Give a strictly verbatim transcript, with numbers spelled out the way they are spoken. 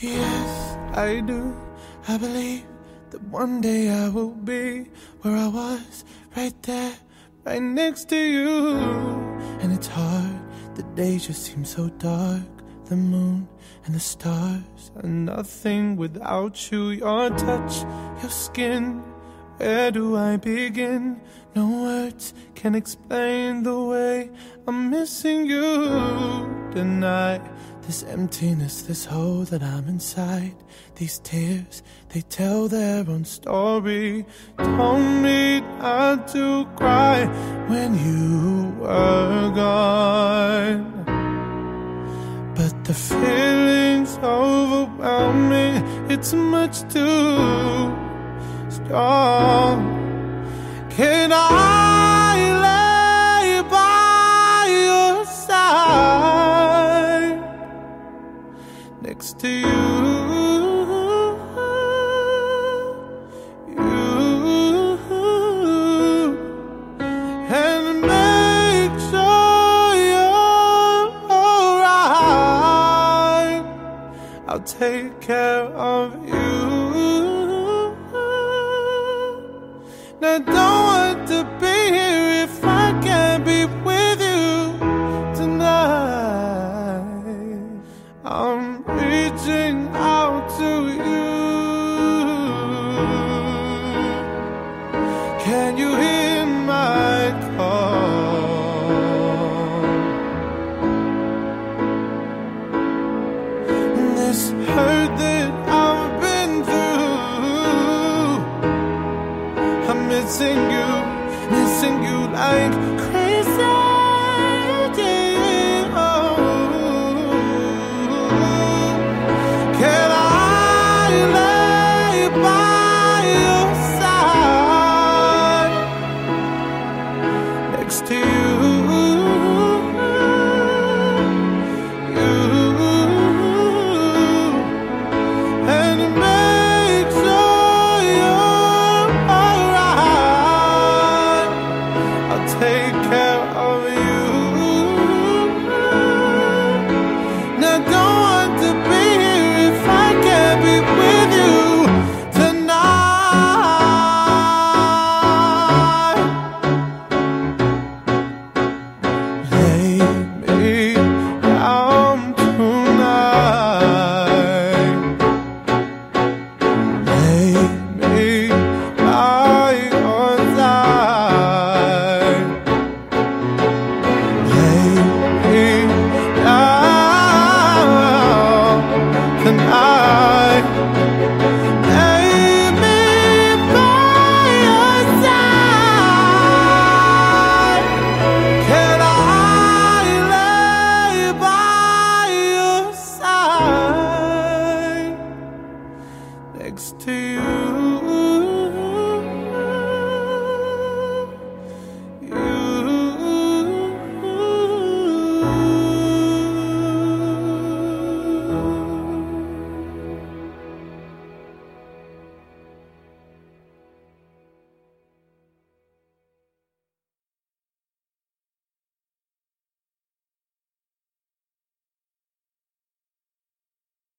Yes, I do. I believe that one day I will be where I was, right there, right next to you. And it's hard, the days just seem so dark. The moon and the stars are nothing without you. Your touch, your skin, where do I begin? No words can explain the way I'm missing you tonight. This emptiness, this hole that I'm inside. These tears, they tell their own story. Told me not to cry when you were gone. But the feeling's overwhelming. It's much too strong. Can I lay by your side next to you, you, and make sure you're alright? I'll take care of you. Now don't want to be here if I can't be with you tonight. I'm reaching out to you. Can you hear my call? This hurt that I've been through, I'm missing you, missing you like